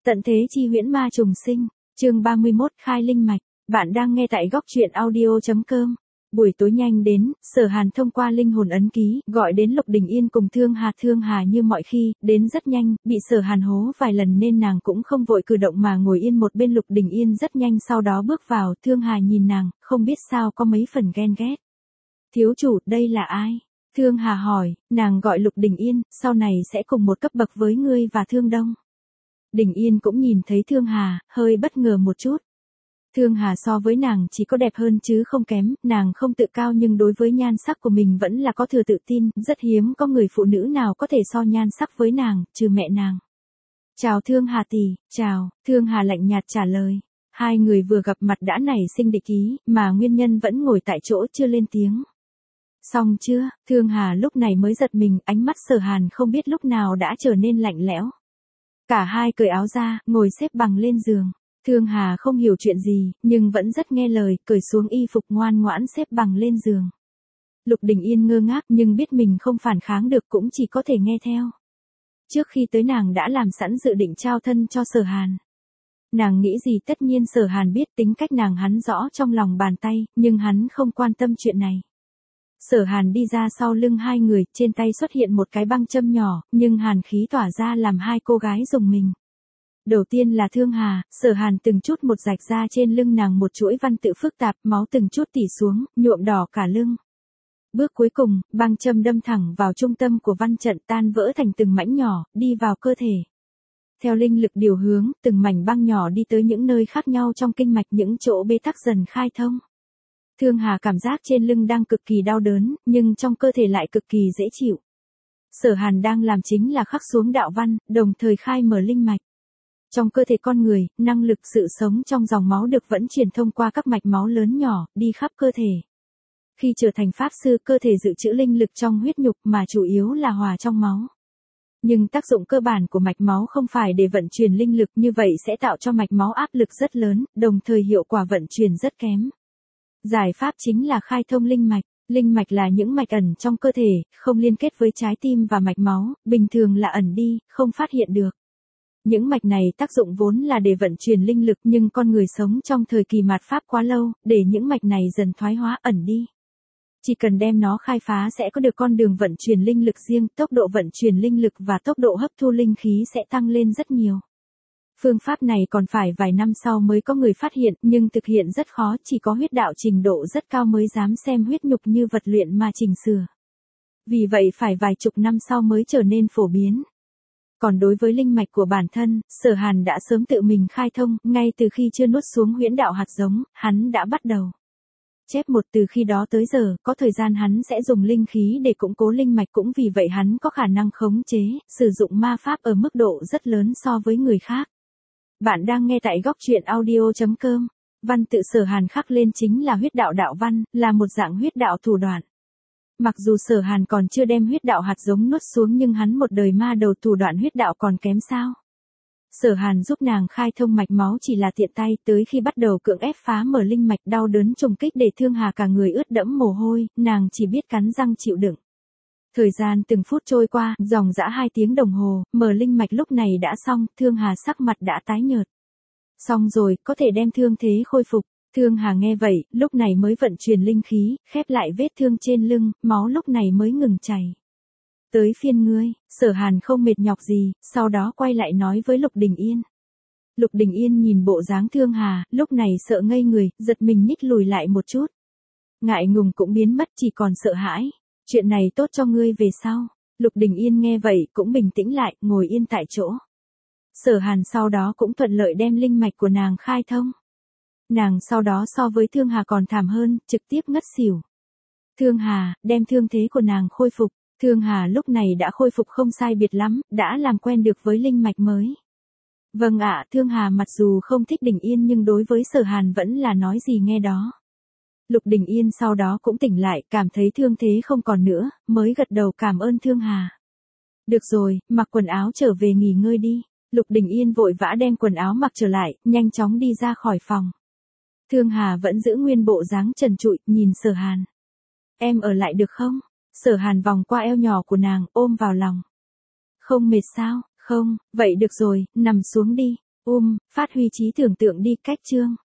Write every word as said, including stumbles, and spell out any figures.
Tận thế chi huyễn ma trùng sinh, chương ba mươi mốt khai linh mạch, bạn đang nghe tại góc truyện audio.com. Buổi tối nhanh đến, Sở Hàn thông qua linh hồn ấn ký, gọi đến Lục Đình Yên cùng Thương Hà. Thương Hà như mọi khi, đến rất nhanh, bị Sở Hàn hố vài lần nên nàng cũng không vội cử động mà ngồi yên một bên. Lục Đình Yên rất nhanh sau đó bước vào. Thương Hà nhìn nàng, không biết sao có mấy phần ghen ghét. Thiếu chủ, đây là ai? Thương Hà hỏi. Nàng gọi Lục Đình Yên, sau này sẽ cùng một cấp bậc với ngươi và Thương Đông. Đình Yên cũng nhìn thấy Thương Hà, hơi bất ngờ một chút. Thương Hà so với nàng chỉ có đẹp hơn chứ không kém, nàng không tự cao nhưng đối với nhan sắc của mình vẫn là có thừa tự tin, rất hiếm có người phụ nữ nào có thể so nhan sắc với nàng, trừ mẹ nàng. Chào Thương Hà tỷ, chào, Thương Hà lạnh nhạt trả lời. Hai người vừa gặp mặt đã nảy sinh địch ý, mà nguyên nhân vẫn ngồi tại chỗ chưa lên tiếng. Xong chưa, Thương Hà lúc này mới giật mình, ánh mắt Sở Hàn không biết lúc nào đã trở nên lạnh lẽo. Cả hai cởi áo ra, ngồi xếp bằng lên giường. Thương Hà không hiểu chuyện gì, nhưng vẫn rất nghe lời, cởi xuống y phục ngoan ngoãn xếp bằng lên giường. Lục Đình Yên ngơ ngác nhưng biết mình không phản kháng được cũng chỉ có thể nghe theo. Trước khi tới nàng đã làm sẵn dự định trao thân cho Sở Hàn. Nàng nghĩ gì tất nhiên Sở Hàn biết, tính cách nàng hắn rõ trong lòng bàn tay, nhưng hắn không quan tâm chuyện này. Sở Hàn đi ra sau lưng hai người, trên tay xuất hiện một cái băng châm nhỏ, nhưng hàn khí tỏa ra làm hai cô gái rùng mình. Đầu tiên là Thương Hà, Sở Hàn từng chút một rạch ra trên lưng nàng một chuỗi văn tự phức tạp, máu từng chút tỉ xuống, nhuộm đỏ cả lưng. Bước cuối cùng, băng châm đâm thẳng vào trung tâm của văn trận, tan vỡ thành từng mảnh nhỏ, đi vào cơ thể. Theo linh lực điều hướng, từng mảnh băng nhỏ đi tới những nơi khác nhau trong kinh mạch, những chỗ bế tắc dần khai thông. Thương Hà cảm giác trên lưng đang cực kỳ đau đớn, nhưng trong cơ thể lại cực kỳ dễ chịu. Sở Hàn đang làm chính là khắc xuống đạo văn, đồng thời khai mở linh mạch. Trong cơ thể con người, năng lực sự sống trong dòng máu được vận chuyển thông qua các mạch máu lớn nhỏ, đi khắp cơ thể. Khi trở thành pháp sư, cơ thể dự trữ linh lực trong huyết nhục mà chủ yếu là hòa trong máu. Nhưng tác dụng cơ bản của mạch máu không phải để vận chuyển linh lực, như vậy sẽ tạo cho mạch máu áp lực rất lớn, đồng thời hiệu quả vận chuyển rất kém. Giải pháp chính là khai thông linh mạch. Linh mạch là những mạch ẩn trong cơ thể, không liên kết với trái tim và mạch máu, bình thường là ẩn đi, không phát hiện được. Những mạch này tác dụng vốn là để vận chuyển linh lực, nhưng con người sống trong thời kỳ mạt Pháp quá lâu, để những mạch này dần thoái hóa ẩn đi. Chỉ cần đem nó khai phá sẽ có được con đường vận chuyển linh lực riêng, tốc độ vận chuyển linh lực và tốc độ hấp thu linh khí sẽ tăng lên rất nhiều. Phương pháp này còn phải vài năm sau mới có người phát hiện, nhưng thực hiện rất khó, chỉ có huyết đạo trình độ rất cao mới dám xem huyết nhục như vật luyện mà chỉnh sửa. Vì vậy phải vài chục năm sau mới trở nên phổ biến. Còn đối với linh mạch của bản thân, Sở Hàn đã sớm tự mình khai thông, ngay từ khi chưa nuốt xuống huyễn đạo hạt giống, hắn đã bắt đầu. Chép một từ khi đó tới giờ, có thời gian hắn sẽ dùng linh khí để củng cố linh mạch, cũng vì vậy hắn có khả năng khống chế, sử dụng ma pháp ở mức độ rất lớn so với người khác. Bạn đang nghe tại góc truyện audio.com. Văn tự Sở Hàn khắc lên chính là huyết đạo đạo văn, là một dạng huyết đạo thủ đoạn. Mặc dù Sở Hàn còn chưa đem huyết đạo hạt giống nuốt xuống nhưng hắn một đời ma đầu, thủ đoạn huyết đạo còn kém sao. Sở Hàn giúp nàng khai thông mạch máu chỉ là tiện tay, tới khi bắt đầu cưỡng ép phá mở linh mạch, đau đớn trùng kích để Thương Hà cả người ướt đẫm mồ hôi, nàng chỉ biết cắn răng chịu đựng. Thời gian từng phút trôi qua, dòng dã hai tiếng đồng hồ, mở linh mạch lúc này đã xong, Thương Hà sắc mặt đã tái nhợt. Xong rồi, có thể đem thương thế khôi phục. Thương Hà nghe vậy, lúc này mới vận chuyển linh khí, khép lại vết thương trên lưng, máu lúc này mới ngừng chảy. Tới phiên ngươi, Sở Hàn không mệt nhọc gì, sau đó quay lại nói với Lục Đình Yên. Lục Đình Yên nhìn bộ dáng Thương Hà, lúc này sợ ngây người, giật mình nhích lùi lại một chút. Ngại ngùng cũng biến mất, chỉ còn sợ hãi. Chuyện này tốt cho ngươi về sau. Lục Đình Yên nghe vậy cũng bình tĩnh lại, ngồi yên tại chỗ. Sở Hàn sau đó cũng thuận lợi đem linh mạch của nàng khai thông. Nàng sau đó so với Thương Hà còn thảm hơn, trực tiếp ngất xỉu. Thương Hà, đem thương thế của nàng khôi phục. Thương Hà lúc này đã khôi phục không sai biệt lắm, đã làm quen được với linh mạch mới. Vâng ạ, Thương Hà mặc dù không thích Đình Yên nhưng đối với Sở Hàn vẫn là nói gì nghe đó. Lục Đình Yên sau đó cũng tỉnh lại, cảm thấy thương thế không còn nữa, mới gật đầu cảm ơn Thương Hà. Được rồi, mặc quần áo trở về nghỉ ngơi đi. Lục Đình Yên vội vã đem quần áo mặc trở lại, nhanh chóng đi ra khỏi phòng. Thương Hà vẫn giữ nguyên bộ dáng trần trụi, nhìn Sở Hàn. Em ở lại được không? Sở Hàn vòng qua eo nhỏ của nàng, ôm vào lòng. Không mệt sao? Không, vậy được rồi, nằm xuống đi. Um, phát huy trí tưởng tượng đi cách chương.